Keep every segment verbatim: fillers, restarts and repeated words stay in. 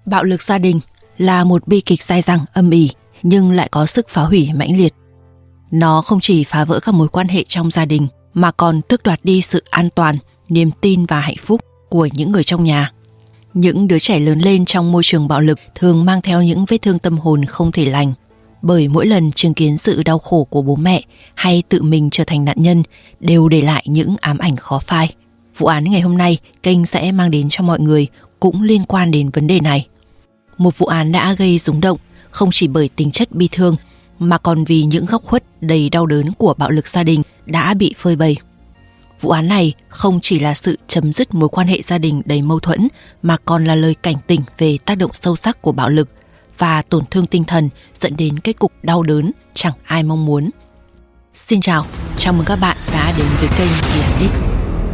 Bạo lực gia đình là một bi kịch dai dẳng âm ỉ nhưng lại có sức phá hủy mãnh liệt. Nó không chỉ phá vỡ các mối quan hệ trong gia đình mà còn tước đoạt đi sự an toàn, niềm tin và hạnh phúc của những người trong nhà. Những đứa trẻ lớn lên trong môi trường bạo lực thường mang theo những vết thương tâm hồn không thể lành, bởi mỗi lần chứng kiến sự đau khổ của bố mẹ hay tự mình trở thành nạn nhân đều để lại những ám ảnh khó phai. Vụ án ngày hôm nay kênh sẽ mang đến cho mọi người cũng liên quan đến vấn đề này. Một vụ án đã gây rúng động không chỉ bởi tính chất bi thương mà còn vì những góc khuất đầy đau đớn của bạo lực gia đình đã bị phơi bày. Vụ án này không chỉ là sự chấm dứt mối quan hệ gia đình đầy mâu thuẫn mà còn là lời cảnh tỉnh về tác động sâu sắc của bạo lực và tổn thương tinh thần dẫn đến kết cục đau đớn chẳng ai mong muốn. Xin chào, chào mừng các bạn đã đến với kênh The X.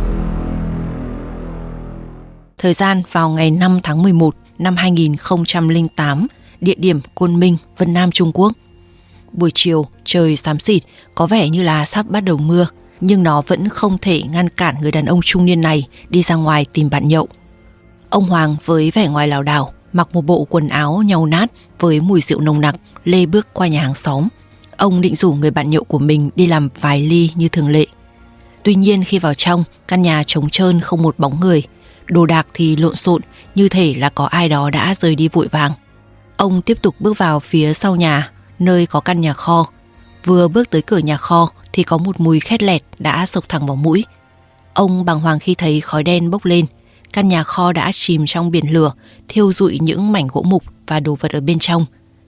Thời gian vào ngày năm tháng mười một năm hai nghìn không trăm lẻ tám, địa điểm Côn Minh, Vân Nam, Trung Quốc. Buổi chiều, trời xám xịt, có vẻ như là sắp bắt đầu mưa, nhưng nó vẫn không thể ngăn cản người đàn ông trung niên này đi ra ngoài tìm bạn nhậu. Ông Hoàng với vẻ ngoài lảo đảo, mặc một bộ quần áo nhàu nát với mùi rượu nồng nặc, lê bước qua nhà hàng xóm. Ông định rủ người bạn nhậu của mình đi làm vài ly như thường lệ. Tuy nhiên khi vào trong, căn nhà trống trơn không một bóng người, đồ đạc thì lộn xộn, như thể là có ai đó đã rời đi vội vàng. Ông tiếp tục bước vào phía sau nhà, nơi có căn nhà kho. Vừa bước tới cửa nhà kho thì có một mùi khét lẹt đã xộc thẳng vào mũi. Ông bàng hoàng khi thấy khói đen bốc lên. Căn nhà kho đã chìm trong biển lửa, thiêu rụi những mảnh gỗ mục và đồ vật ở bên trong.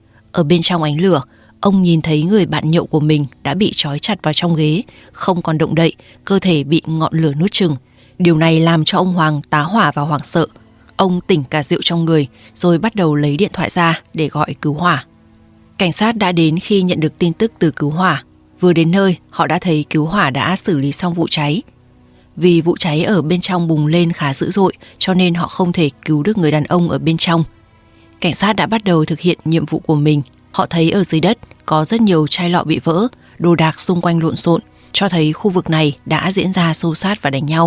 Ở bên trong ánh lửa, ông nhìn thấy người bạn nhậu của mình đã bị trói chặt vào trong ghế, không còn động đậy, cơ thể bị ngọn lửa nuốt chửng. Điều này làm cho ông Hoàng tá hỏa và hoảng sợ. Ông tỉnh cả rượu trong người rồi bắt đầu lấy điện thoại ra để gọi cứu hỏa. Cảnh sát đã đến khi nhận được tin tức từ cứu hỏa. Vừa đến nơi, họ đã thấy cứu hỏa đã xử lý xong vụ cháy. Vì vụ cháy ở bên trong bùng lên khá dữ dội cho nên họ không thể cứu được người đàn ông ở bên trong. Cảnh sát đã bắt đầu thực hiện nhiệm vụ của mình. Họ thấy ở dưới đất có rất nhiều chai lọ bị vỡ, đồ đạc xung quanh lộn xộn, cho thấy khu vực này đã diễn ra xô xát và đánh nhau.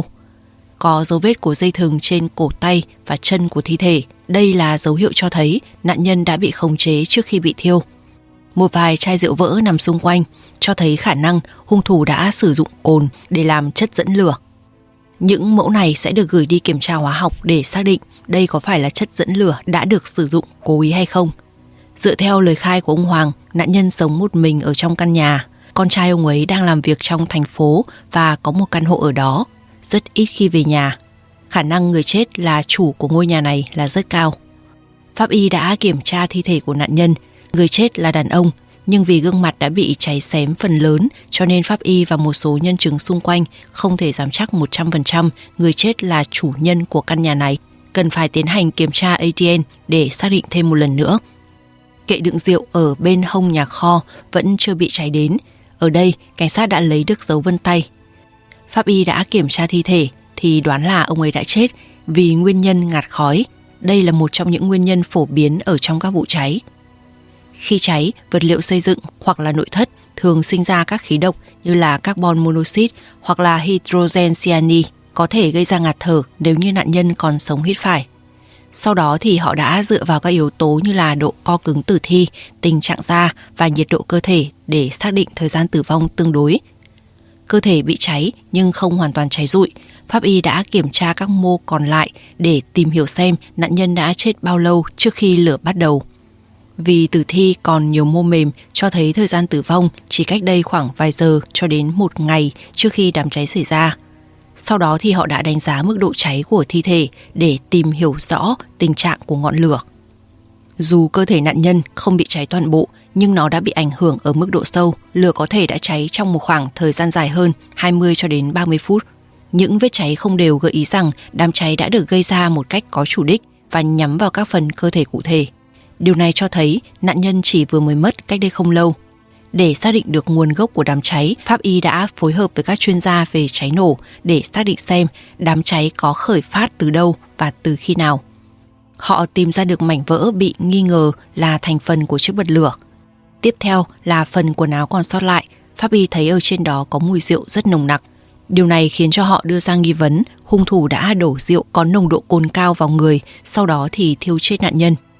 Có dấu vết của dây thừng trên cổ tay và chân của thi thể. Đây là dấu hiệu cho thấy nạn nhân đã bị khống chế trước khi bị thiêu. Một vài chai rượu vỡ nằm xung quanh, cho thấy khả năng hung thủ đã sử dụng cồn để làm chất dẫn lửa. Những mẫu này sẽ được gửi đi kiểm tra hóa học để xác định đây có phải là chất dẫn lửa đã được sử dụng cố ý hay không. Dựa theo lời khai của ông Hoàng, nạn nhân sống một mình ở trong căn nhà. Con trai ông ấy đang làm việc trong thành phố và có một căn hộ ở đó, rất ít khi về nhà. Khả năng người chết là chủ của ngôi nhà này là rất cao. Pháp y đã kiểm tra thi thể của nạn nhân. Người chết là đàn ông, nhưng vì gương mặt đã bị cháy xém phần lớn cho nên pháp y và một số nhân chứng xung quanh không thể dám chắc một trăm phần trăm người chết là chủ nhân của căn nhà này. Cần phải tiến hành kiểm tra a tê en để xác định thêm một lần nữa. Kệ đựng rượu ở bên hông nhà kho vẫn chưa bị cháy đến. Ở đây, cảnh sát đã lấy được dấu vân tay. Pháp y đã kiểm tra thi thể thì đoán là ông ấy đã chết vì nguyên nhân ngạt khói. Đây là một trong những nguyên nhân phổ biến ở trong các vụ cháy. Khi cháy, vật liệu xây dựng hoặc là nội thất thường sinh ra các khí độc như là carbon monoxide hoặc là hydrogen cyanide có thể gây ra ngạt thở nếu như nạn nhân còn sống hít phải. Sau đó thì họ đã dựa vào các yếu tố như là độ co cứng tử thi, tình trạng da và nhiệt độ cơ thể để xác định thời gian tử vong tương đối. Cơ thể bị cháy nhưng không hoàn toàn cháy rụi. Pháp y đã kiểm tra các mô còn lại để tìm hiểu xem nạn nhân đã chết bao lâu trước khi lửa bắt đầu. Vì tử thi còn nhiều mô mềm cho thấy thời gian tử vong chỉ cách đây khoảng vài giờ cho đến một ngày trước khi đám cháy xảy ra. Sau đó thì họ đã đánh giá mức độ cháy của thi thể để tìm hiểu rõ tình trạng của ngọn lửa. Dù cơ thể nạn nhân không bị cháy toàn bộ nhưng nó đã bị ảnh hưởng ở mức độ sâu, lửa có thể đã cháy trong một khoảng thời gian dài hơn hai mươi cho đến ba mươi phút. Những vết cháy không đều gợi ý rằng đám cháy đã được gây ra một cách có chủ đích và nhắm vào các phần cơ thể cụ thể. Điều này cho thấy nạn nhân chỉ vừa mới mất cách đây không lâu. Để xác định được nguồn gốc của đám cháy, pháp y đã phối hợp với các chuyên gia về cháy nổ để xác định xem đám cháy có khởi phát từ đâu và từ khi nào. Họ tìm ra được mảnh vỡ bị nghi ngờ là thành phần của chiếc bật lửa. Tiếp theo là phần quần áo còn sót lại. Pháp y thấy ở trên đó có mùi rượu rất nồng nặc. Điều này khiến cho họ đưa ra nghi vấn hung thủ đã đổ rượu có nồng độ cồn cao vào người, sau đó thì thiêu chết nạn nhân.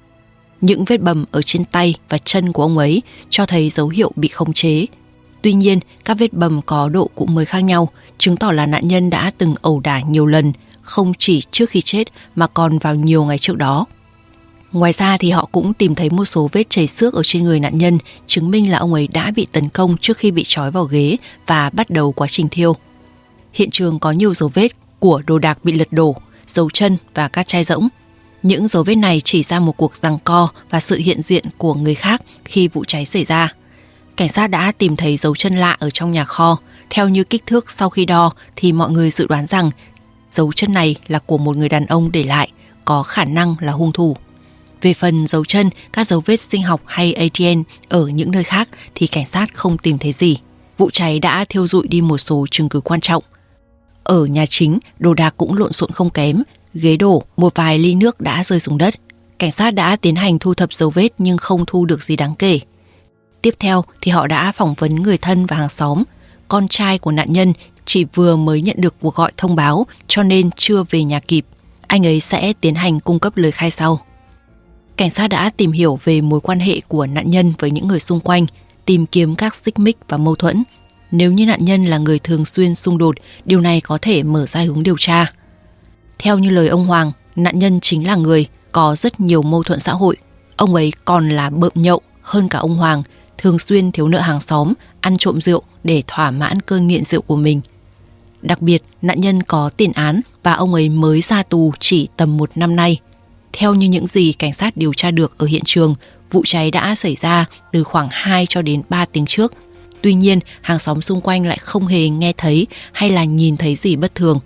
Những vết bầm ở trên tay và chân của ông ấy cho thấy dấu hiệu bị khống chế. Tuy nhiên, các vết bầm có độ cũ mới khác nhau, chứng tỏ là nạn nhân đã từng ẩu đả nhiều lần, không chỉ trước khi chết mà còn vào nhiều ngày trước đó. Ngoài ra thì họ cũng tìm thấy một số vết chảy xước ở trên người nạn nhân, chứng minh là ông ấy đã bị tấn công trước khi bị trói vào ghế và bắt đầu quá trình thiêu. Hiện trường có nhiều dấu vết của đồ đạc bị lật đổ, dấu chân và các chai rỗng. Những dấu vết này chỉ ra một cuộc giằng co và sự hiện diện của người khác khi vụ cháy xảy ra. Cảnh sát đã tìm thấy dấu chân lạ ở trong nhà kho. Theo như kích thước sau khi đo thì mọi người dự đoán rằng dấu chân này là của một người đàn ông để lại, có khả năng là hung thủ. Về phần dấu chân, các dấu vết sinh học hay a tê en ở những nơi khác thì cảnh sát không tìm thấy gì. Vụ cháy đã thiêu rụi đi một số chứng cứ quan trọng. Ở nhà chính, đồ đạc cũng lộn xộn không kém, ghế đổ, một vài ly nước đã rơi xuống đất. Cảnh sát đã tiến hành thu thập dấu vết nhưng không thu được gì đáng kể. Tiếp theo thì họ đã phỏng vấn người thân và hàng xóm. Con trai của nạn nhân chỉ vừa mới nhận được cuộc gọi thông báo cho nên chưa về nhà kịp. Anh ấy sẽ tiến hành cung cấp lời khai sau. Cảnh sát đã tìm hiểu về mối quan hệ của nạn nhân với những người xung quanh, tìm kiếm các xích mích và mâu thuẫn. Nếu như nạn nhân là người thường xuyên xung đột, điều này có thể mở ra hướng điều tra. Theo như lời ông Hoàng, nạn nhân chính là người có rất nhiều mâu thuẫn xã hội. Ông ấy còn là bợm nhậu hơn cả ông Hoàng, thường xuyên thiếu nợ hàng xóm, ăn trộm rượu để thỏa mãn cơn nghiện rượu của mình. Đặc biệt, nạn nhân có tiền án và ông ấy mới ra tù chỉ tầm một năm nay. Theo như những gì cảnh sát điều tra được ở hiện trường, vụ cháy đã xảy ra từ khoảng hai cho đến ba tiếng trước. Tuy nhiên, hàng xóm xung quanh lại không hề nghe thấy hay là nhìn thấy gì bất thường.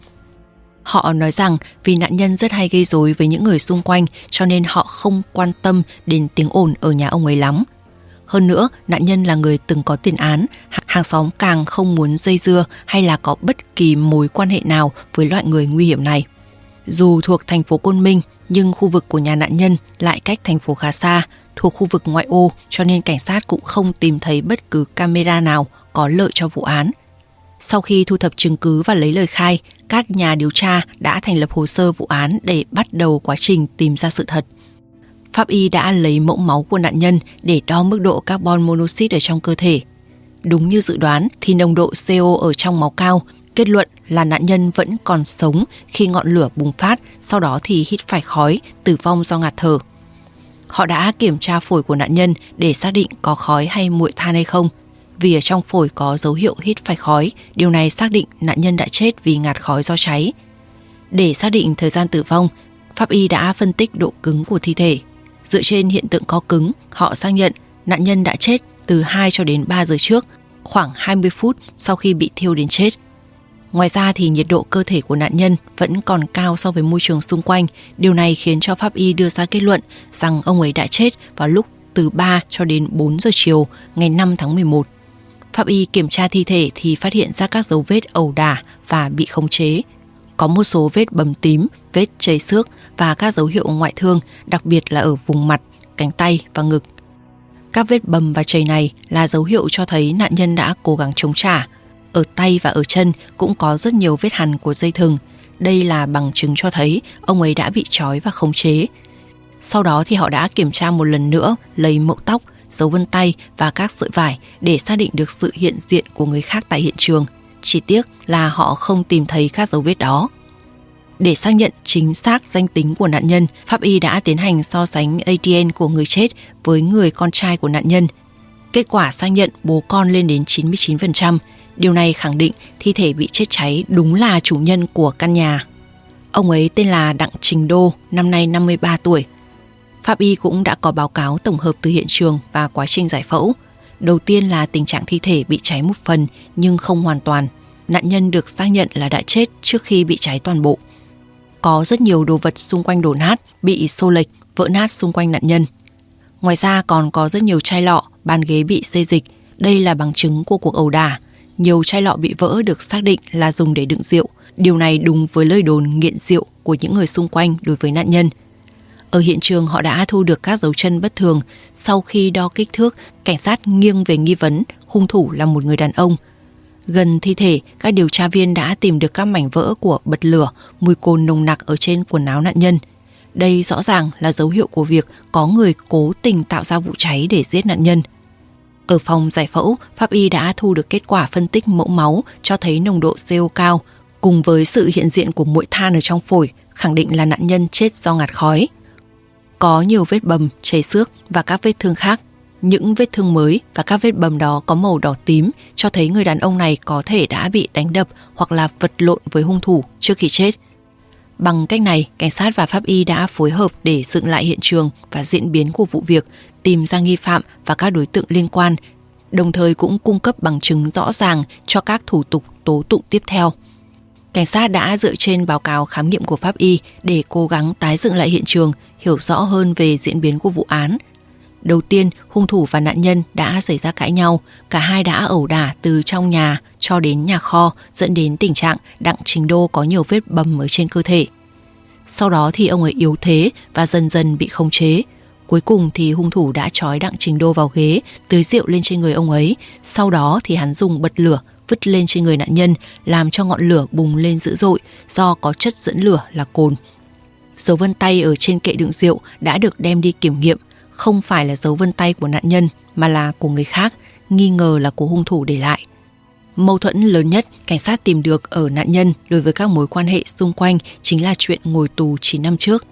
Họ nói rằng vì nạn nhân rất hay gây rối với những người xung quanh cho nên họ không quan tâm đến tiếng ồn ở nhà ông ấy lắm. Hơn nữa, nạn nhân là người từng có tiền án, hàng xóm càng không muốn dây dưa hay là có bất kỳ mối quan hệ nào với loại người nguy hiểm này. Dù thuộc thành phố Côn Minh, nhưng khu vực của nhà nạn nhân lại cách thành phố khá xa, thuộc khu vực ngoại ô cho nên cảnh sát cũng không tìm thấy bất cứ camera nào có lợi cho vụ án. Sau khi thu thập chứng cứ và lấy lời khai, các nhà điều tra đã thành lập hồ sơ vụ án để bắt đầu quá trình tìm ra sự thật. Pháp y đã lấy mẫu máu của nạn nhân để đo mức độ carbon monoxide ở trong cơ thể. Đúng như dự đoán thì nồng độ xê o ở trong máu cao, kết luận là nạn nhân vẫn còn sống khi ngọn lửa bùng phát, sau đó thì hít phải khói, tử vong do ngạt thở. Họ đã kiểm tra phổi của nạn nhân để xác định có khói hay muội than hay không. Vì ở trong phổi có dấu hiệu hít phải khói, điều này xác định nạn nhân đã chết vì ngạt khói do cháy. Để xác định thời gian tử vong, pháp y đã phân tích độ cứng của thi thể. Dựa trên hiện tượng co cứng, họ xác nhận nạn nhân đã chết từ hai cho đến ba giờ trước, khoảng hai mươi phút sau khi bị thiêu đến chết. Ngoài ra thì nhiệt độ cơ thể của nạn nhân vẫn còn cao so với môi trường xung quanh. Điều này khiến cho pháp y đưa ra kết luận rằng ông ấy đã chết vào lúc từ ba cho đến bốn giờ chiều ngày năm tháng mười một. Pháp y kiểm tra thi thể thì phát hiện ra các dấu vết ẩu đả và bị khống chế. Có một số vết bầm tím, vết chảy xước và các dấu hiệu ngoại thương, đặc biệt là ở vùng mặt, cánh tay và ngực. Các vết bầm và chảy này là dấu hiệu cho thấy nạn nhân đã cố gắng chống trả. Ở tay và ở chân cũng có rất nhiều vết hằn của dây thừng. Đây là bằng chứng cho thấy ông ấy đã bị trói và khống chế. Sau đó thì họ đã kiểm tra một lần nữa, lấy mẫu tóc, dấu vân tay và các sợi vải để xác định được sự hiện diện của người khác tại hiện trường. Chỉ tiếc là họ không tìm thấy các dấu vết đó. Để xác nhận chính xác danh tính của nạn nhân, pháp y đã tiến hành so sánh a tê en của người chết với người con trai của nạn nhân. Kết quả xác nhận bố con lên đến chín mươi chín phần trăm. Điều này khẳng định thi thể bị chết cháy đúng là chủ nhân của căn nhà. Ông ấy tên là Đặng Trình Đô, năm nay năm mươi ba tuổi. Pháp y cũng đã có báo cáo tổng hợp từ hiện trường và quá trình giải phẫu. Đầu tiên là tình trạng thi thể bị cháy một phần nhưng không hoàn toàn. Nạn nhân được xác nhận là đã chết trước khi bị cháy toàn bộ. Có rất nhiều đồ vật xung quanh đổ nát, bị xô lệch, vỡ nát xung quanh nạn nhân. Ngoài ra còn có rất nhiều chai lọ, bàn ghế bị xê dịch. Đây là bằng chứng của cuộc ẩu đả. Nhiều chai lọ bị vỡ được xác định là dùng để đựng rượu. Điều này đúng với lời đồn nghiện rượu của những người xung quanh đối với nạn nhân. Ở hiện trường họ đã thu được các dấu chân bất thường. Sau khi đo kích thước, cảnh sát nghiêng về nghi vấn hung thủ là một người đàn ông. Gần thi thể, các điều tra viên đã tìm được các mảnh vỡ của bật lửa, mùi cồn nồng nặc ở trên quần áo nạn nhân. Đây rõ ràng là dấu hiệu của việc có người cố tình tạo ra vụ cháy để giết nạn nhân. Ở phòng giải phẫu, pháp y đã thu được kết quả phân tích mẫu máu cho thấy nồng độ xê o cao, cùng với sự hiện diện của muội than ở trong phổi, khẳng định là nạn nhân chết do ngạt khói. Có nhiều vết bầm, chảy xước và các vết thương khác. Những vết thương mới và các vết bầm đó có màu đỏ tím, cho thấy người đàn ông này có thể đã bị đánh đập hoặc là vật lộn với hung thủ trước khi chết. Bằng cách này, cảnh sát và pháp y đã phối hợp để dựng lại hiện trường và diễn biến của vụ việc, tìm ra nghi phạm và các đối tượng liên quan, đồng thời cũng cung cấp bằng chứng rõ ràng cho các thủ tục tố tụng tiếp theo. Cảnh sát đã dựa trên báo cáo khám nghiệm của pháp y để cố gắng tái dựng lại hiện trường, hiểu rõ hơn về diễn biến của vụ án. Đầu tiên, hung thủ và nạn nhân đã xảy ra cãi nhau, cả hai đã ẩu đả từ trong nhà cho đến nhà kho, dẫn đến tình trạng Đặng Trình Đô có nhiều vết bầm ở trên cơ thể. Sau đó thì ông ấy yếu thế và dần dần bị khống chế. Cuối cùng thì hung thủ đã trói Đặng Trình Đô vào ghế, tưới rượu lên trên người ông ấy. Sau đó thì hắn dùng bật lửa vứt lên trên người nạn nhân, làm cho ngọn lửa bùng lên dữ dội do có chất dẫn lửa là cồn. Dấu vân tay ở trên kệ đựng rượu đã được đem đi kiểm nghiệm, không phải là dấu vân tay của nạn nhân mà là của người khác, nghi ngờ là của hung thủ để lại. Mâu thuẫn lớn nhất cảnh sát tìm được ở nạn nhân đối với các mối quan hệ xung quanh chính là chuyện ngồi tù chín năm trước.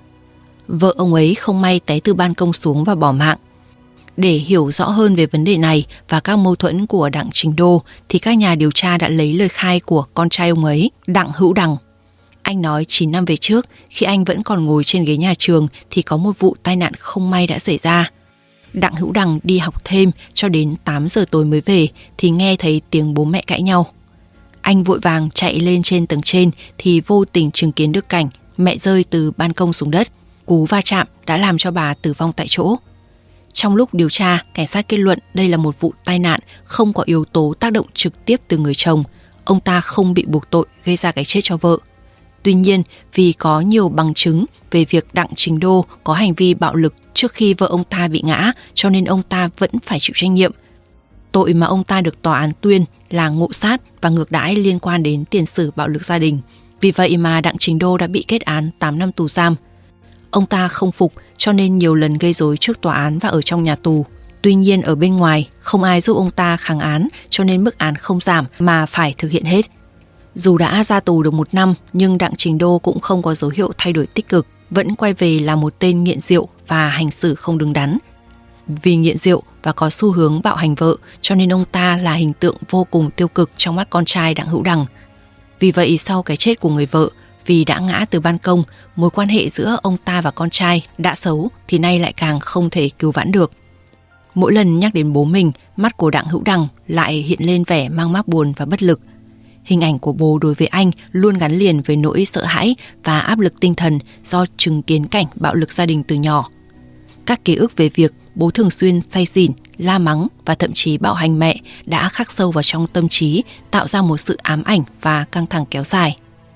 Vợ ông ấy không may té từ ban công xuống và bỏ mạng. Để hiểu rõ hơn về vấn đề này và các mâu thuẫn của Đặng Trình Đô thì các nhà điều tra đã lấy lời khai của con trai ông ấy, Đặng Hữu Đằng. Anh nói chín năm về trước, khi anh vẫn còn ngồi trên ghế nhà trường thì có một vụ tai nạn không may đã xảy ra. Đặng Hữu Đằng đi học thêm cho đến tám giờ tối mới về thì nghe thấy tiếng bố mẹ cãi nhau. Anh vội vàng chạy lên trên tầng trên thì vô tình chứng kiến được cảnh mẹ rơi từ ban công xuống đất. Cú va chạm đã làm cho bà tử vong tại chỗ. Trong lúc điều tra, cảnh sát kết luận đây là một vụ tai nạn không có yếu tố tác động trực tiếp từ người chồng. Ông ta không bị buộc tội gây ra cái chết cho vợ. Tuy nhiên, vì có nhiều bằng chứng về việc Đặng Trình Đô có hành vi bạo lực trước khi vợ ông ta bị ngã, cho nên ông ta vẫn phải chịu trách nhiệm. Tội mà ông ta được tòa án tuyên là ngộ sát và ngược đãi liên quan đến tiền sử bạo lực gia đình. Vì vậy mà Đặng Trình Đô đã bị kết án tám năm tù giam. Ông ta không phục cho nên nhiều lần gây rối trước tòa án và ở trong nhà tù. Tuy nhiên ở bên ngoài không ai giúp ông ta kháng án, cho nên mức án không giảm mà phải thực hiện hết. Dù đã ra tù được một năm nhưng Đặng Trình Đô cũng không có dấu hiệu thay đổi tích cực, vẫn quay về là một tên nghiện rượu và hành xử không đứng đắn. Vì nghiện rượu và có xu hướng bạo hành vợ cho nên ông ta là hình tượng vô cùng tiêu cực trong mắt con trai Đặng Hữu Đằng. Vì vậy sau cái chết của người vợ, vì đã ngã từ ban công, mối quan hệ giữa ông ta và con trai đã xấu thì nay lại càng không thể cứu vãn được. Mỗi lần nhắc đến bố mình, mắt của Đặng Hữu Đằng lại hiện lên vẻ mang mác buồn và bất lực. Hình ảnh của bố đối với anh luôn gắn liền với nỗi sợ hãi và áp lực tinh thần do chứng kiến cảnh bạo lực gia đình từ nhỏ. Các ký ức về việc bố thường xuyên say xỉn, la mắng và thậm chí bạo hành mẹ đã khắc sâu vào trong tâm trí, tạo ra một sự ám ảnh và căng thẳng kéo dài.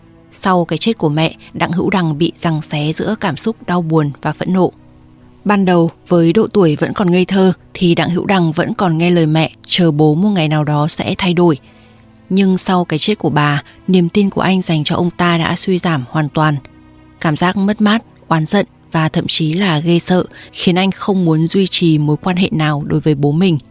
Sau cái chết của mẹ, Đặng Hữu Đằng bị giằng xé giữa cảm xúc đau buồn và phẫn nộ. Ban đầu, với độ tuổi vẫn còn ngây thơ thì Đặng Hữu Đằng vẫn còn nghe lời mẹ, chờ bố một ngày nào đó sẽ thay đổi. Nhưng sau cái chết của bà, niềm tin của anh dành cho ông ta đã suy giảm hoàn toàn. Cảm giác mất mát, oán giận và thậm chí là ghê sợ khiến anh không muốn duy trì mối quan hệ nào đối với bố mình.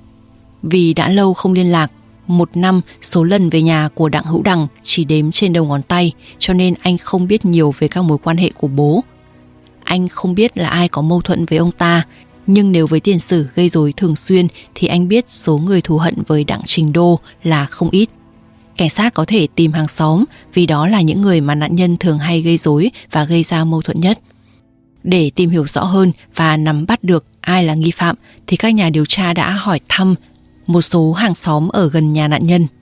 Vì đã lâu không liên lạc, một năm số lần về nhà của Đặng Hữu Đằng chỉ đếm trên đầu ngón tay, cho nên anh không biết nhiều về các mối quan hệ của bố. Anh không biết là ai có mâu thuẫn với ông ta, nhưng nếu với tiền sử gây rối thường xuyên thì anh biết số người thù hận với Đặng Trình Đô là không ít. Cảnh sát có thể tìm hàng xóm vì đó là những người mà nạn nhân thường hay gây rối và gây ra mâu thuẫn nhất. Để tìm hiểu rõ hơn và nắm bắt được ai là nghi phạm thì các nhà điều tra đã hỏi thăm một số hàng xóm ở gần nhà nạn nhân.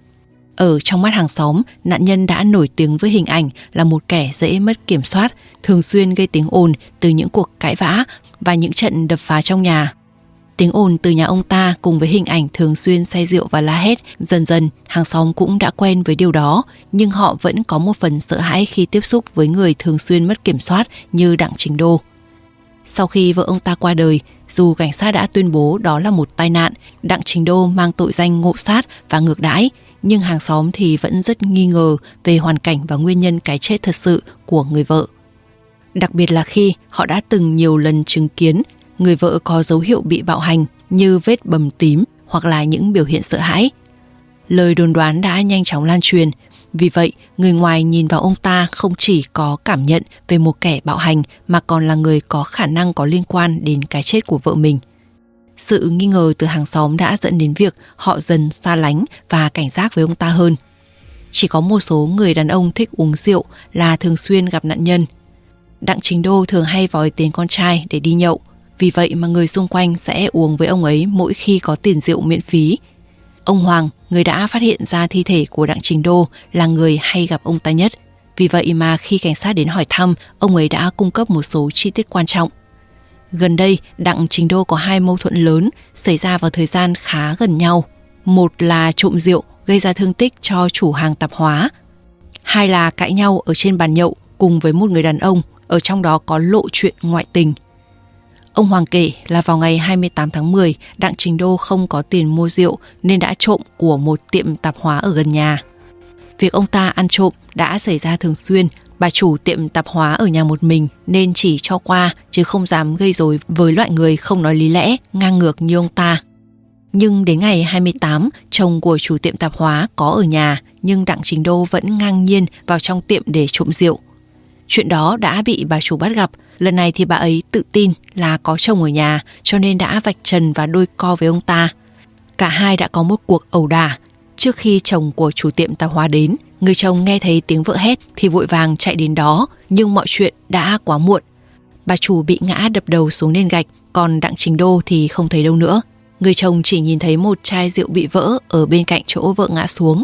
Ở trong mắt hàng xóm, nạn nhân đã nổi tiếng với hình ảnh là một kẻ dễ mất kiểm soát, thường xuyên gây tiếng ồn từ những cuộc cãi vã và những trận đập phá trong nhà. Tiếng ồn từ nhà ông ta cùng với hình ảnh thường xuyên say rượu và la hét, dần dần hàng xóm cũng đã quen với điều đó, nhưng họ vẫn có một phần sợ hãi khi tiếp xúc với người thường xuyên mất kiểm soát như Đặng Trình Đô. Sau khi vợ ông ta qua đời, dù cảnh sát đã tuyên bố đó là một tai nạn, Đặng Trình Đô mang tội danh ngộ sát và ngược đãi, nhưng hàng xóm thì vẫn rất nghi ngờ về hoàn cảnh và nguyên nhân cái chết thật sự của người vợ. đặc biệt là khi họ đã từng nhiều lần chứng kiến người vợ có dấu hiệu bị bạo hành như vết bầm tím hoặc là những biểu hiện sợ hãi. Lời đồn đoán đã nhanh chóng lan truyền, vì vậy người ngoài nhìn vào ông ta không chỉ có cảm nhận về một kẻ bạo hành mà còn là người có khả năng có liên quan đến cái chết của vợ mình. Sự nghi ngờ từ hàng xóm đã dẫn đến việc họ dần xa lánh và cảnh giác với ông ta hơn. Chỉ có một số người đàn ông thích uống rượu là thường xuyên gặp nạn nhân. Đặng Chính Đô thường hay vòi tiền con trai để đi nhậu, vì vậy mà người xung quanh sẽ uống với ông ấy mỗi khi có tiền rượu miễn phí. Ông Hoàng, người đã phát hiện ra thi thể của Đặng Chính Đô, là người hay gặp ông ta nhất. Vì vậy mà khi cảnh sát đến hỏi thăm, ông ấy đã cung cấp một số chi tiết quan trọng. Gần đây, Đặng Chính Đô có hai mâu thuẫn lớn xảy ra vào thời gian khá gần nhau. Một là trộm rượu gây ra thương tích cho chủ hàng tạp hóa. Hai là cãi nhau ở trên bàn nhậu cùng với một người đàn ông, ở trong đó có lộ chuyện ngoại tình. Ông Hoàng kể là vào ngày hai mươi tám tháng mười, Đặng Chính Đô không có tiền mua rượu nên đã trộm của một tiệm tạp hóa ở gần nhà. Việc ông ta ăn trộm đã xảy ra thường xuyên, bà chủ tiệm tạp hóa ở nhà một mình nên chỉ cho qua chứ không dám gây rối với loại người không nói lý lẽ, ngang ngược như ông ta. Nhưng đến ngày hai mươi tám, chồng của chủ tiệm tạp hóa có ở nhà, nhưng Đặng Chính Đô vẫn ngang nhiên vào trong tiệm để trộm rượu. Chuyện đó đã bị bà chủ bắt gặp. Lần này thì bà ấy tự tin là có chồng ở nhà, cho nên đã vạch trần và đôi co với ông ta. Cả hai đã có một cuộc ẩu đả. Trước khi chồng của chủ tiệm tạp hóa đến, người chồng nghe thấy tiếng vợ hét thì vội vàng chạy đến đó, nhưng mọi chuyện đã quá muộn. Bà chủ bị ngã đập đầu xuống nền gạch, còn Đặng Chính Đô thì không thấy đâu nữa. Người chồng chỉ nhìn thấy một chai rượu bị vỡ ở bên cạnh chỗ vợ ngã xuống.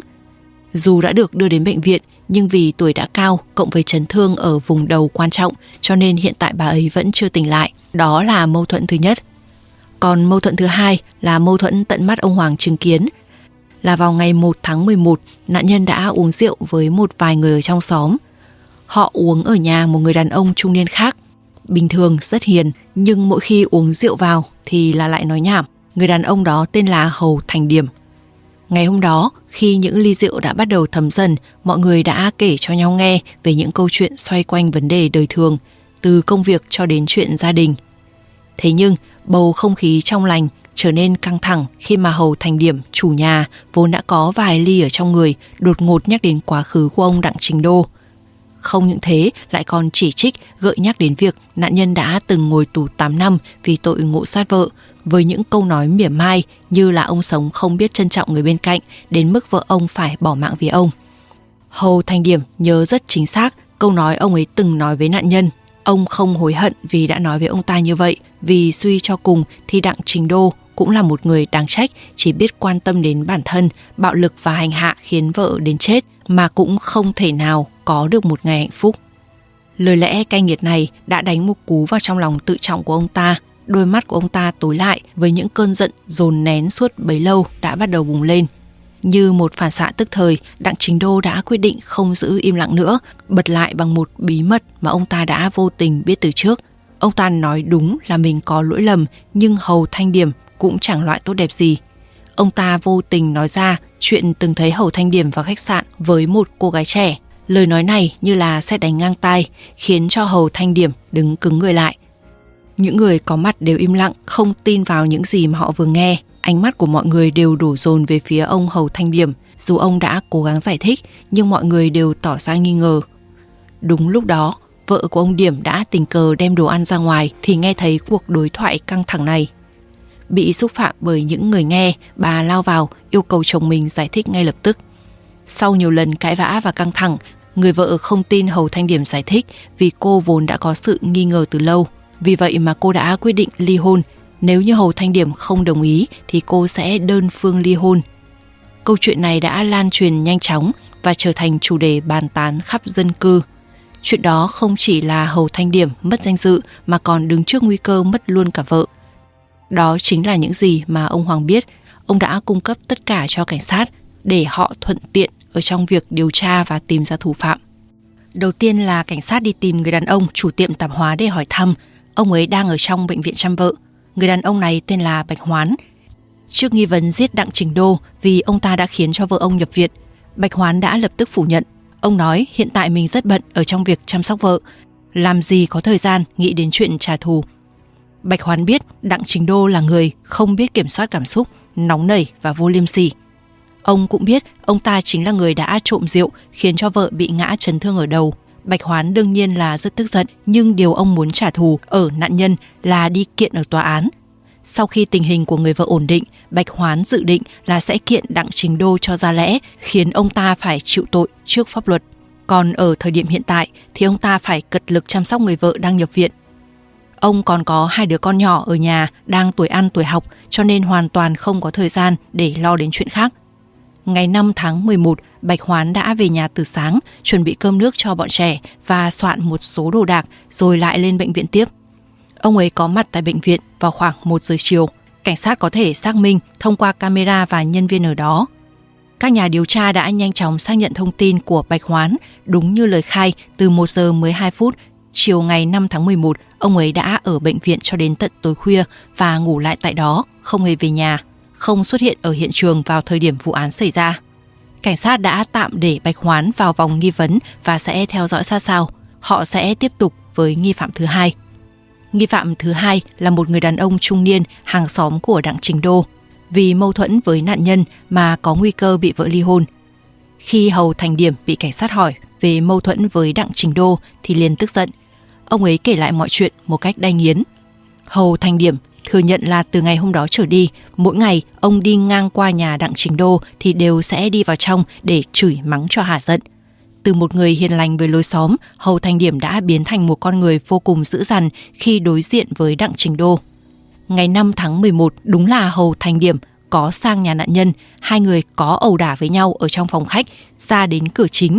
Dù đã được đưa đến bệnh viện, nhưng vì tuổi đã cao cộng với chấn thương ở vùng đầu quan trọng, cho nên hiện tại bà ấy vẫn chưa tỉnh lại. Đó là mâu thuẫn thứ nhất. Còn mâu thuẫn thứ hai là mâu thuẫn tận mắt ông Hoàng chứng kiến. Là vào ngày một tháng mười một, nạn nhân đã uống rượu với một vài người ở trong xóm. Họ uống ở nhà một người đàn ông trung niên khác. Bình thường rất hiền, nhưng mỗi khi uống rượu vào thì là lại nói nhảm. Người đàn ông đó tên là Hầu Thành Điểm. Ngày hôm đó, khi những ly rượu đã bắt đầu thấm dần, mọi người đã kể cho nhau nghe về những câu chuyện xoay quanh vấn đề đời thường, từ công việc cho đến chuyện gia đình. Thế nhưng, bầu không khí trong lành trở nên căng thẳng khi mà Hầu Thành Điểm, chủ nhà, vốn đã có vài ly ở trong người, đột ngột nhắc đến quá khứ của ông Đặng Chính Đô. Không những thế, lại còn chỉ trích, gợi nhắc đến việc nạn nhân đã từng ngồi tù tám năm vì tội ngộ sát vợ, với những câu nói mỉa mai như là ông sống không biết trân trọng người bên cạnh đến mức vợ ông phải bỏ mạng vì ông. Hầu Thành Điểm nhớ rất chính xác câu nói ông ấy từng nói với nạn nhân. Ông không hối hận vì đã nói với ông ta như vậy, vì suy cho cùng thì Đặng Chính Đô cũng là một người đáng trách, chỉ biết quan tâm đến bản thân, bạo lực và hành hạ khiến vợ đến chết mà cũng không thể nào có được một ngày hạnh phúc. Lời lẽ cay nghiệt này đã đánh một cú vào trong lòng tự trọng của ông ta. Đôi mắt của ông ta tối lại với những cơn giận dồn nén suốt bấy lâu đã bắt đầu bùng lên. Như một phản xạ tức thời, Đặng Chính Đô đã quyết định không giữ im lặng nữa, bật lại bằng một bí mật mà ông ta đã vô tình biết từ trước. Ông ta nói đúng là mình có lỗi lầm, nhưng Hầu Thanh Điểm cũng chẳng loại tốt đẹp gì. Ông ta vô tình nói ra chuyện từng thấy Hầu Thanh Điểm vào khách sạn với một cô gái trẻ. Lời nói này như là sét đánh ngang tai, khiến cho Hầu Thanh Điểm đứng cứng người lại. Những người có mặt đều im lặng, không tin vào những gì mà họ vừa nghe. Ánh mắt của mọi người đều đổ dồn về phía ông Hầu Thanh Điểm. Dù ông đã cố gắng giải thích, nhưng mọi người đều tỏ ra nghi ngờ. Đúng lúc đó, vợ của ông Điểm đã tình cờ đem đồ ăn ra ngoài thì nghe thấy cuộc đối thoại căng thẳng này. Bị xúc phạm bởi những người nghe, bà lao vào yêu cầu chồng mình giải thích ngay lập tức. Sau nhiều lần cãi vã và căng thẳng, người vợ không tin Hầu Thanh Điểm giải thích vì cô vốn đã có sự nghi ngờ từ lâu. Vì vậy mà cô đã quyết định ly hôn. Nếu như Hầu Thanh Điểm không đồng ý thì cô sẽ đơn phương ly hôn. Câu chuyện này đã lan truyền nhanh chóng và trở thành chủ đề bàn tán khắp dân cư. Chuyện đó không chỉ là Hầu Thanh Điểm mất danh dự mà còn đứng trước nguy cơ mất luôn cả vợ. Đó chính là những gì mà ông Hoàng biết. Ông đã cung cấp tất cả cho cảnh sát để họ thuận tiện ở trong việc điều tra và tìm ra thủ phạm. Đầu tiên là cảnh sát đi tìm người đàn ông chủ tiệm tạp hóa để hỏi thăm. Ông ấy đang ở trong bệnh viện chăm vợ. Người đàn ông này tên là Bạch Hoán. Trước nghi vấn giết Đặng Chính Đô vì ông ta đã khiến cho vợ ông nhập viện, Bạch Hoán đã lập tức phủ nhận. Ông nói hiện tại mình rất bận ở trong việc chăm sóc vợ. làm gì có thời gian nghĩ đến chuyện trả thù. Bạch Hoán biết Đặng Trình Đô là người không biết kiểm soát cảm xúc, nóng nảy và vô liêm sỉ. Ông cũng biết ông ta chính là người đã trộm rượu khiến cho vợ bị ngã chấn thương ở đầu. Bạch Hoán đương nhiên là rất tức giận, nhưng điều ông muốn trả thù ở nạn nhân là đi kiện ở tòa án. Sau khi tình hình của người vợ ổn định, Bạch Hoán dự định là sẽ kiện Đặng Trình Đô cho ra lẽ, khiến ông ta phải chịu tội trước pháp luật. Còn ở thời điểm hiện tại thì ông ta phải cật lực chăm sóc người vợ đang nhập viện. Ông còn có hai đứa con nhỏ ở nhà đang tuổi ăn tuổi học, cho nên hoàn toàn không có thời gian để lo đến chuyện khác. Ngày năm tháng mười một, Bạch Hoán đã về nhà từ sáng, chuẩn bị cơm nước cho bọn trẻ và soạn một số đồ đạc rồi lại lên bệnh viện tiếp. Ông ấy có mặt tại bệnh viện vào khoảng một giờ chiều. Cảnh sát có thể xác minh thông qua camera và nhân viên ở đó. Các nhà điều tra đã nhanh chóng xác nhận thông tin của Bạch Hoán. Đúng như lời khai, từ một giờ mười hai phút, chiều ngày năm tháng mười một, ông ấy đã ở bệnh viện cho đến tận tối khuya và ngủ lại tại đó, không hề về nhà, không xuất hiện ở hiện trường vào thời điểm vụ án xảy ra. Cảnh sát đã tạm để Bạch Hoán vào vòng nghi vấn và sẽ theo dõi sát sao. Họ sẽ tiếp tục với nghi phạm thứ hai. Nghi phạm thứ hai là một người đàn ông trung niên hàng xóm của Đặng Trình Đô. Vì mâu thuẫn với nạn nhân mà có nguy cơ bị vợ ly hôn. Khi Hầu Thành Điểm bị cảnh sát hỏi về mâu thuẫn với Đặng Trình Đô thì liền tức giận. Ông ấy kể lại mọi chuyện một cách đay nghiến. Hầu Thành Điểm thừa nhận là từ ngày hôm đó trở đi, mỗi ngày ông đi ngang qua nhà Đặng Trình Đô thì đều sẽ đi vào trong để chửi mắng cho hả giận. Từ một người hiền lành với lối xóm, Hầu Thành Điểm đã biến thành một con người vô cùng dữ dằn khi đối diện với Đặng Trình Đô. Ngày năm tháng mười một, đúng là Hầu Thành Điểm có sang nhà nạn nhân, hai người có ẩu đả với nhau ở trong phòng khách, ra đến cửa chính.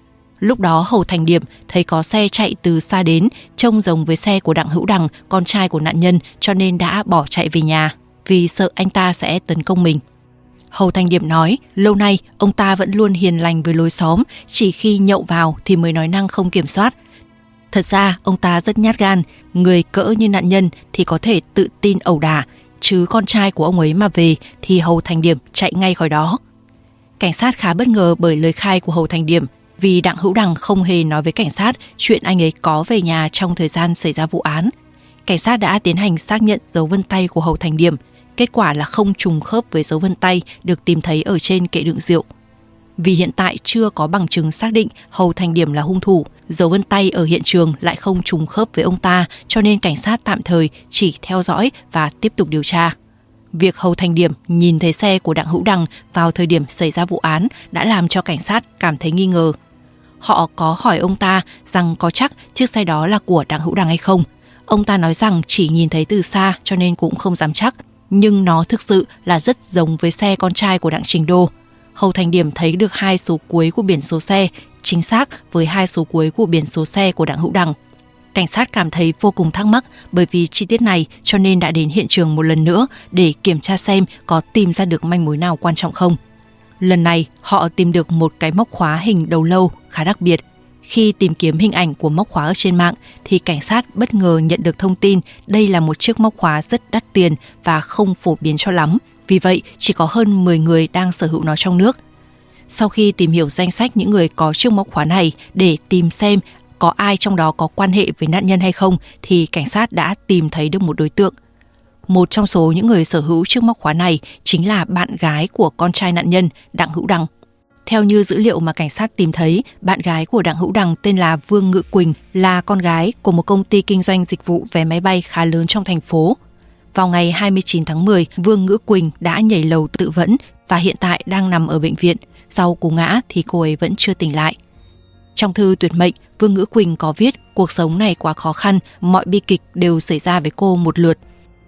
Lúc đó Hầu Thành Điểm thấy có xe chạy từ xa đến, trông giống với xe của Đặng Hữu Đằng, con trai của nạn nhân, cho nên đã bỏ chạy về nhà, vì sợ anh ta sẽ tấn công mình. Hầu Thành Điểm nói, lâu nay ông ta vẫn luôn hiền lành với lối xóm, chỉ khi nhậu vào thì mới nói năng không kiểm soát. Thật ra ông ta rất nhát gan, người cỡ như nạn nhân thì có thể tự tin ẩu đả, chứ con trai của ông ấy mà về thì Hầu Thành Điểm chạy ngay khỏi đó. Cảnh sát khá bất ngờ bởi lời khai của Hầu Thành Điểm, vì Đặng Hữu Đằng không hề nói với cảnh sát chuyện anh ấy có về nhà trong thời gian xảy ra vụ án. Cảnh sát đã tiến hành xác nhận dấu vân tay của Hầu Thành Điểm, kết quả là không trùng khớp với dấu vân tay được tìm thấy ở trên kệ đựng rượu. Vì hiện tại chưa có bằng chứng xác định Hầu Thành Điểm là hung thủ, dấu vân tay ở hiện trường lại không trùng khớp với ông ta, cho nên cảnh sát tạm thời chỉ theo dõi và tiếp tục điều tra. Việc Hầu Thành Điểm nhìn thấy xe của Đặng Hữu Đằng vào thời điểm xảy ra vụ án đã làm cho cảnh sát cảm thấy nghi ngờ. Họ có hỏi ông ta rằng có chắc chiếc xe đó là của Đặng Hữu Đằng hay không. Ông ta nói rằng chỉ nhìn thấy từ xa cho nên cũng không dám chắc, nhưng nó thực sự là rất giống với xe con trai của Đặng Trình Đô. Hầu Thành Điểm thấy được hai số cuối của biển số xe, chính xác với hai số cuối của biển số xe của Đặng Hữu Đằng. Cảnh sát cảm thấy vô cùng thắc mắc bởi vì chi tiết này, cho nên đã đến hiện trường một lần nữa để kiểm tra xem có tìm ra được manh mối nào quan trọng không. Lần này, họ tìm được một cái móc khóa hình đầu lâu khá đặc biệt. Khi tìm kiếm hình ảnh của móc khóa ở trên mạng thì cảnh sát bất ngờ nhận được thông tin đây là một chiếc móc khóa rất đắt tiền và không phổ biến cho lắm. Vì vậy, chỉ có hơn mười người đang sở hữu nó trong nước. Sau khi tìm hiểu danh sách những người có chiếc móc khóa này để tìm xem có ai trong đó có quan hệ với nạn nhân hay không, thì cảnh sát đã tìm thấy được một đối tượng. Một trong số những người sở hữu chiếc móc khóa này chính là bạn gái của con trai nạn nhân, Đặng Hữu Đằng. Theo như dữ liệu mà cảnh sát tìm thấy, bạn gái của Đặng Hữu Đằng tên là Vương Ngự Quỳnh, là con gái của một công ty kinh doanh dịch vụ vé máy bay khá lớn trong thành phố. Vào ngày hai mươi chín tháng mười, Vương Ngự Quỳnh đã nhảy lầu tự vẫn và hiện tại đang nằm ở bệnh viện. Sau cú ngã thì cô ấy vẫn chưa tỉnh lại. Trong thư tuyệt mệnh, Vương Ngự Quỳnh có viết cuộc sống này quá khó khăn, mọi bi kịch đều xảy ra với cô một lượt.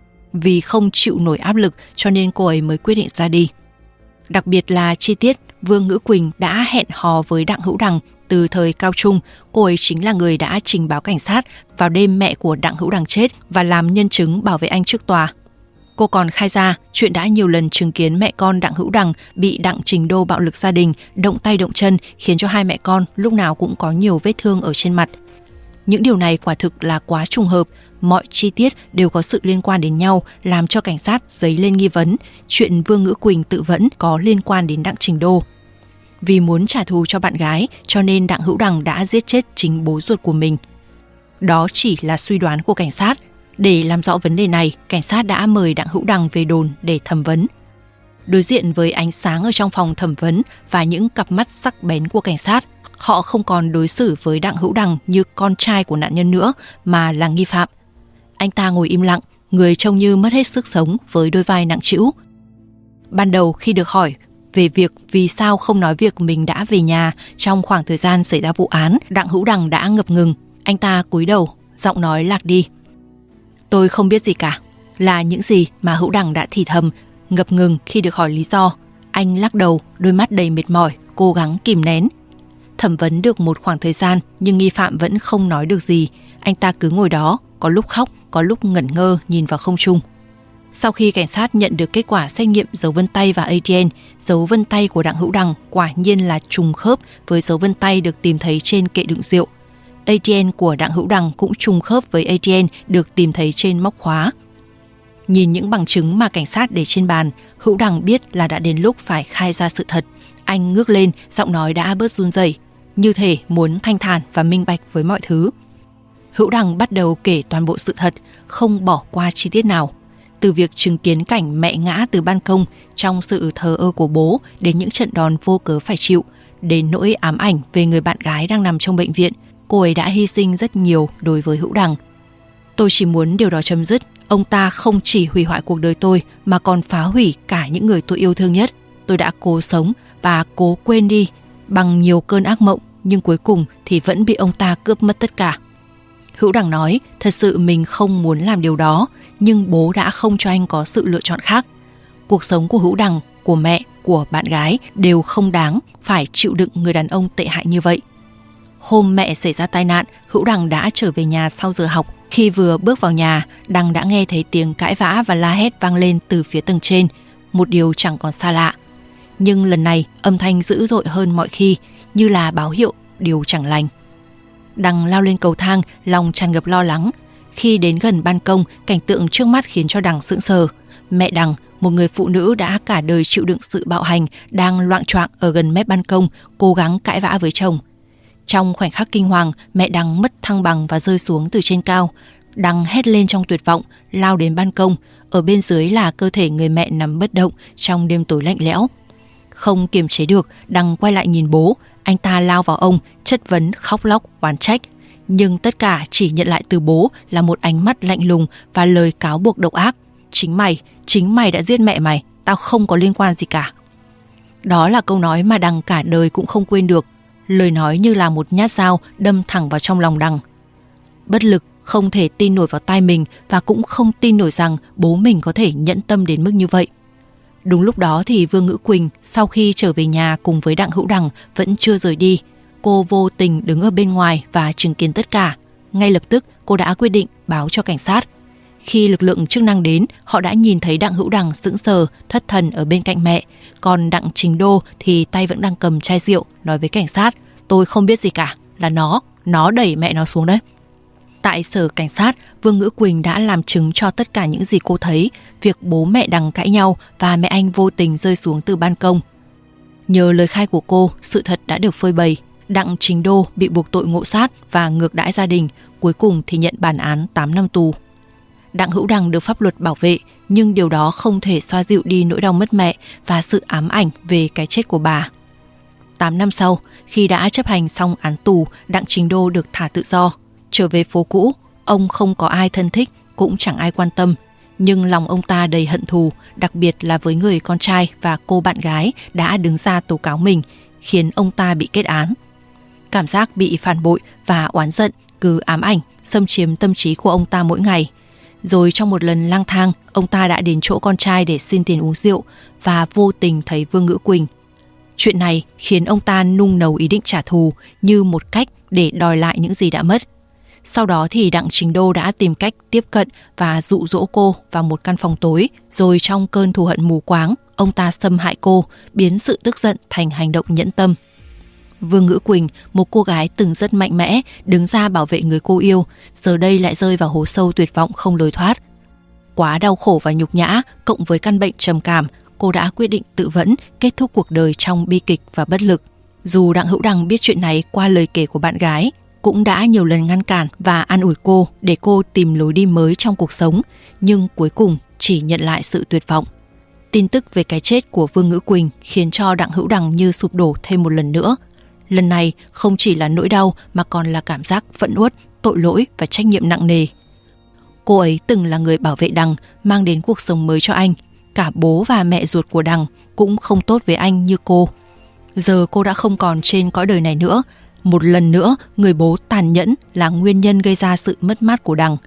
Vì không chịu nổi áp lực cho nên cô ấy mới quyết định ra đi. Đặc biệt là chi tiết Vương Ngự Quỳnh đã hẹn hò với Đặng Hữu Đằng từ thời cao trung. Cô ấy chính là người đã trình báo cảnh sát vào đêm mẹ của Đặng Hữu Đằng chết và làm nhân chứng bảo vệ anh trước tòa. Cô còn khai ra chuyện đã nhiều lần chứng kiến mẹ con Đặng Hữu Đằng bị Đặng Trình Đô bạo lực gia đình, động tay động chân, khiến cho hai mẹ con lúc nào cũng có nhiều vết thương ở trên mặt. Những điều này quả thực là quá trùng hợp, mọi chi tiết đều có sự liên quan đến nhau, làm cho cảnh sát dấy lên nghi vấn chuyện Vương Ngự Quỳnh tự vẫn có liên quan đến Đặng Trình Đô. Vì muốn trả thù cho bạn gái, cho nên Đặng Hữu Đằng đã giết chết chính bố ruột của mình. đó chỉ là suy đoán của cảnh sát. Để làm rõ vấn đề này, cảnh sát đã mời Đặng Hữu Đằng về đồn để thẩm vấn. Đối diện với ánh sáng ở trong phòng thẩm vấn và những cặp mắt sắc bén của cảnh sát, họ không còn đối xử với Đặng Hữu Đằng như con trai của nạn nhân nữa mà là nghi phạm. Anh ta ngồi im lặng, người trông như mất hết sức sống với đôi vai nặng trĩu. Ban đầu khi được hỏi về việc vì sao không nói việc mình đã về nhà trong khoảng thời gian xảy ra vụ án, Đặng Hữu Đằng đã ngập ngừng. Anh ta cúi đầu, giọng nói lạc đi. Tôi không biết gì cả, là những gì mà Hữu Đằng đã thì thầm, ngập ngừng khi được hỏi lý do. Anh lắc đầu, đôi mắt đầy mệt mỏi, cố gắng kìm nén. Thẩm vấn được một khoảng thời gian nhưng nghi phạm vẫn không nói được gì. Anh ta cứ ngồi đó, có lúc khóc, có lúc ngẩn ngơ nhìn vào không trung. Sau khi cảnh sát nhận được kết quả xét nghiệm dấu vân tay và a tê en, dấu vân tay của Đặng Hữu Đằng quả nhiên là trùng khớp với dấu vân tay được tìm thấy trên kệ đựng rượu. a tê en của Đặng Hữu Đằng cũng trùng khớp với a tê en được tìm thấy trên móc khóa. Nhìn những bằng chứng mà cảnh sát để trên bàn, Hữu Đằng biết là đã đến lúc phải khai ra sự thật. Anh ngước lên, giọng nói đã bớt run rẩy, như thể muốn thanh thản và minh bạch với mọi thứ. Hữu Đằng bắt đầu kể toàn bộ sự thật, không bỏ qua chi tiết nào. Từ việc chứng kiến cảnh mẹ ngã từ ban công trong sự thờ ơ của bố đến những trận đòn vô cớ phải chịu, đến nỗi ám ảnh về người bạn gái đang nằm trong bệnh viện. Cô ấy đã hy sinh rất nhiều đối với Hữu Đằng. Tôi chỉ muốn điều đó chấm dứt. Ông ta không chỉ hủy hoại cuộc đời tôi mà còn phá hủy cả những người tôi yêu thương nhất. Tôi đã cố sống và cố quên đi bằng nhiều cơn ác mộng, nhưng cuối cùng thì vẫn bị ông ta cướp mất tất cả. Hữu Đằng nói thật sự mình không muốn làm điều đó, nhưng bố đã không cho anh có sự lựa chọn khác. Cuộc sống của Hữu Đằng, của mẹ, của bạn gái đều không đáng phải chịu đựng người đàn ông tệ hại như vậy. Hôm mẹ xảy ra tai nạn, Hữu Đằng đã trở về nhà sau giờ học. Khi vừa bước vào nhà, Đằng đã nghe thấy tiếng cãi vã và la hét vang lên từ phía tầng trên, một điều chẳng còn xa lạ. Nhưng lần này âm thanh dữ dội hơn mọi khi, như là báo hiệu điều chẳng lành. Đằng lao lên cầu thang, lòng tràn ngập lo lắng. Khi đến gần ban công, cảnh tượng trước mắt khiến cho Đằng sững sờ. Mẹ Đằng, một người phụ nữ đã cả đời chịu đựng sự bạo hành, đang loạng choạng ở gần mép ban công, cố gắng cãi vã với chồng. Trong khoảnh khắc kinh hoàng, mẹ Đằng mất thăng bằng và rơi xuống từ trên cao. Đằng hét lên trong tuyệt vọng, lao đến ban công. Ở bên dưới là cơ thể người mẹ nằm bất động trong đêm tối lạnh lẽo. Không kiềm chế được, Đằng quay lại nhìn bố. Anh ta lao vào ông, chất vấn, khóc lóc, oán trách. Nhưng tất cả chỉ nhận lại từ bố là một ánh mắt lạnh lùng và lời cáo buộc độc ác. Chính mày, chính mày đã giết mẹ mày, tao không có liên quan gì cả. Đó là câu nói mà Đằng cả đời cũng không quên được. Lời nói như là một nhát dao đâm thẳng vào trong lòng Đằng. Bất lực, không thể tin nổi vào tai mình và cũng không tin nổi rằng bố mình có thể nhẫn tâm đến mức như vậy. Đúng lúc đó thì Vương Ngữ Quỳnh sau khi trở về nhà cùng với Đặng Hữu Đằng vẫn chưa rời đi. Cô vô tình đứng ở bên ngoài và chứng kiến tất cả. Ngay lập tức cô đã quyết định báo cho cảnh sát. Khi lực lượng chức năng đến, họ đã nhìn thấy Đặng Hữu Đằng sững sờ, thất thần ở bên cạnh mẹ. Còn Đặng Trình Đô thì tay vẫn đang cầm chai rượu, nói với cảnh sát: tôi không biết gì cả, là nó, nó đẩy mẹ nó xuống đấy. Tại sở cảnh sát, Vương Ngữ Quỳnh đã làm chứng cho tất cả những gì cô thấy, việc bố mẹ Đằng cãi nhau và mẹ anh vô tình rơi xuống từ ban công. Nhờ lời khai của cô, sự thật đã được phơi bày. Đặng Trình Đô bị buộc tội ngộ sát và ngược đãi gia đình, cuối cùng thì nhận bản án tám năm tù. Đặng Hữu Đằng được pháp luật bảo vệ, nhưng điều đó không thể xoa dịu đi nỗi đau mất mẹ và sự ám ảnh về cái chết của bà. tám năm sau, khi đã chấp hành xong án tù, Đặng Trình Đô được thả tự do. Trở về phố cũ, ông không có ai thân thích, cũng chẳng ai quan tâm. Nhưng lòng ông ta đầy hận thù, đặc biệt là với người con trai và cô bạn gái đã đứng ra tố cáo mình, khiến ông ta bị kết án. Cảm giác bị phản bội và oán giận cứ ám ảnh, xâm chiếm tâm trí của ông ta mỗi ngày. Rồi trong một lần lang thang, ông ta đã đến chỗ con trai để xin tiền uống rượu và vô tình thấy Vương Ngữ Quỳnh. Chuyện này khiến ông ta nung nấu ý định trả thù như một cách để đòi lại những gì đã mất. Sau đó thì Đặng Trình Đô đã tìm cách tiếp cận và dụ dỗ cô vào một căn phòng tối. Rồi trong cơn thù hận mù quáng, ông ta xâm hại cô, biến sự tức giận thành hành động nhẫn tâm. Vương Ngữ Quỳnh, một cô gái từng rất mạnh mẽ, đứng ra bảo vệ người cô yêu, giờ đây lại rơi vào hố sâu tuyệt vọng không lối thoát. Quá đau khổ và nhục nhã, cộng với căn bệnh trầm cảm, cô đã quyết định tự vẫn, kết thúc cuộc đời trong bi kịch và bất lực. Dù Đặng Hữu Đằng biết chuyện này qua lời kể của bạn gái, cũng đã nhiều lần ngăn cản và an ủi cô để cô tìm lối đi mới trong cuộc sống, nhưng cuối cùng chỉ nhận lại sự tuyệt vọng. Tin tức về cái chết của Vương Ngữ Quỳnh khiến cho Đặng Hữu Đằng như sụp đổ thêm một lần nữa. Lần này không chỉ là nỗi đau mà còn là cảm giác phẫn uất, tội lỗi và trách nhiệm nặng nề. Cô ấy từng là người bảo vệ Đằng, mang đến cuộc sống mới cho anh. Cả bố và mẹ ruột của Đằng cũng không tốt với anh như cô. Giờ cô đã không còn trên cõi đời này nữa. Một lần nữa, người bố tàn nhẫn là nguyên nhân gây ra sự mất mát của Đằng.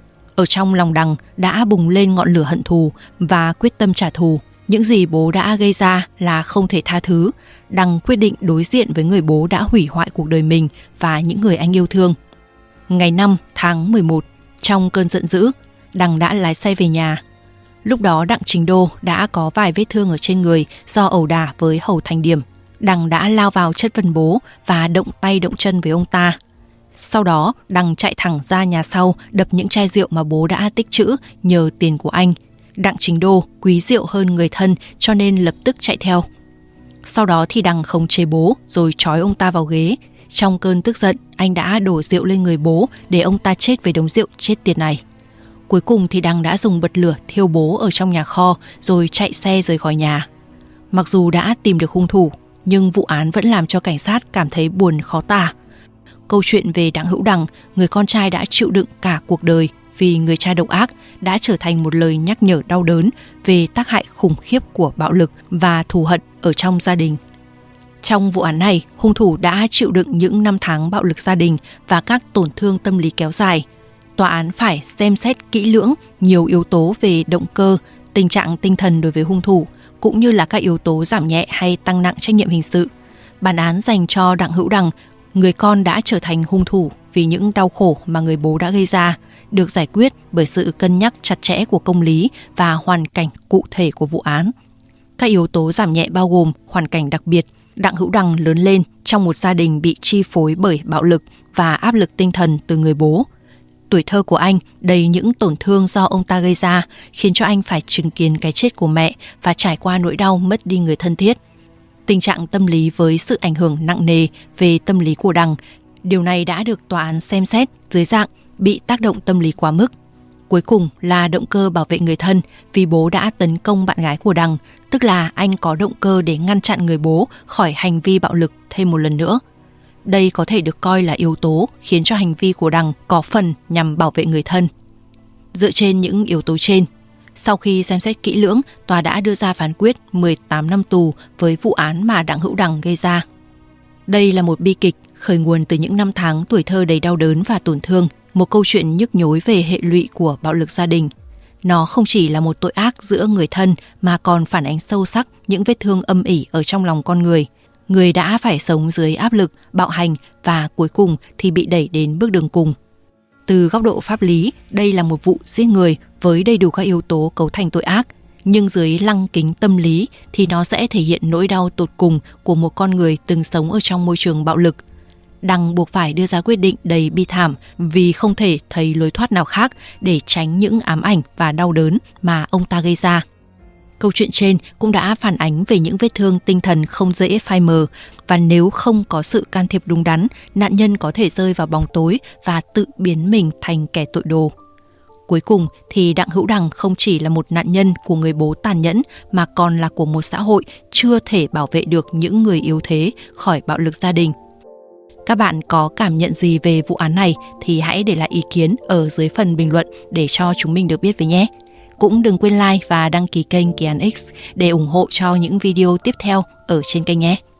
Ở trong lòng Đằng đã bùng lên ngọn lửa hận thù và quyết tâm trả thù. Những gì bố đã gây ra là không thể tha thứ. Đằng quyết định đối diện với người bố đã hủy hoại cuộc đời mình và những người anh yêu thương. Ngày năm tháng mười một, trong cơn giận dữ, Đằng đã lái xe về nhà. Lúc đó Đặng Trình Đô đã có vài vết thương ở trên người do ẩu đả với Hầu Thành Điểm. Đằng đã lao vào chất vấn bố và động tay động chân với ông ta. Sau đó, Đằng chạy thẳng ra nhà sau đập những chai rượu mà bố đã tích trữ nhờ tiền của anh. Đặng Trình Đô quý rượu hơn người thân cho nên lập tức chạy theo. Sau đó thì Đằng khống chế bố rồi trói ông ta vào ghế. Trong cơn tức giận, anh đã đổ rượu lên người bố để ông ta chết với đống rượu chết tiệt này. Cuối cùng thì Đằng đã dùng bật lửa thiêu bố ở trong nhà kho rồi chạy xe rời khỏi nhà. Mặc dù đã tìm được hung thủ, nhưng vụ án vẫn làm cho cảnh sát cảm thấy buồn khó tả. Câu chuyện về Đặng Hữu Đằng, người con trai đã chịu đựng cả cuộc đời vì người cha độc ác, đã trở thành một lời nhắc nhở đau đớn về tác hại khủng khiếp của bạo lực và thù hận ở trong gia đình. Trong vụ án này, hung thủ đã chịu đựng những năm tháng bạo lực gia đình và các tổn thương tâm lý kéo dài. Tòa án phải xem xét kỹ lưỡng nhiều yếu tố về động cơ, tình trạng tinh thần đối với hung thủ, cũng như là các yếu tố giảm nhẹ hay tăng nặng trách nhiệm hình sự. Bản án dành cho Đặng Hữu Đằng, người con đã trở thành hung thủ vì những đau khổ mà người bố đã gây ra, được giải quyết bởi sự cân nhắc chặt chẽ của công lý và hoàn cảnh cụ thể của vụ án. Các yếu tố giảm nhẹ bao gồm hoàn cảnh đặc biệt. Đặng Hữu Đằng lớn lên trong một gia đình bị chi phối bởi bạo lực và áp lực tinh thần từ người bố. Tuổi thơ của anh đầy những tổn thương do ông ta gây ra, khiến cho anh phải chứng kiến cái chết của mẹ và trải qua nỗi đau mất đi người thân thiết. Tình trạng tâm lý với sự ảnh hưởng nặng nề về tâm lý của Đằng, điều này đã được tòa án xem xét dưới dạng bị tác động tâm lý quá mức. Cuối cùng là động cơ bảo vệ người thân vì bố đã tấn công bạn gái của Đằng, tức là anh có động cơ để ngăn chặn người bố khỏi hành vi bạo lực thêm một lần nữa. Đây có thể được coi là yếu tố khiến cho hành vi của Đằng có phần nhằm bảo vệ người thân. Dựa trên những yếu tố trên, sau khi xem xét kỹ lưỡng, tòa đã đưa ra phán quyết mười tám năm tù với vụ án mà Đặng Hữu Đằng gây ra. Đây là một bi kịch khởi nguồn từ những năm tháng tuổi thơ đầy đau đớn và tổn thương, một câu chuyện nhức nhối về hệ lụy của bạo lực gia đình. Nó không chỉ là một tội ác giữa người thân mà còn phản ánh sâu sắc những vết thương âm ỉ ở trong lòng con người. Người đã phải sống dưới áp lực, bạo hành và cuối cùng thì bị đẩy đến bước đường cùng. Từ góc độ pháp lý, đây là một vụ giết người với đầy đủ các yếu tố cấu thành tội ác, nhưng dưới lăng kính tâm lý thì nó sẽ thể hiện nỗi đau tột cùng của một con người từng sống ở trong môi trường bạo lực. Đằng buộc phải đưa ra quyết định đầy bi thảm vì không thể thấy lối thoát nào khác để tránh những ám ảnh và đau đớn mà ông ta gây ra. Câu chuyện trên cũng đã phản ánh về những vết thương tinh thần không dễ phai mờ, và nếu không có sự can thiệp đúng đắn, nạn nhân có thể rơi vào bóng tối và tự biến mình thành kẻ tội đồ. Cuối cùng thì Đặng Hữu Đằng không chỉ là một nạn nhân của người bố tàn nhẫn mà còn là của một xã hội chưa thể bảo vệ được những người yếu thế khỏi bạo lực gia đình. Các bạn có cảm nhận gì về vụ án này thì hãy để lại ý kiến ở dưới phần bình luận để cho chúng mình được biết với nhé. Cũng đừng quên like và đăng ký kênh Kỳ Án X để ủng hộ cho những video tiếp theo ở trên kênh nhé.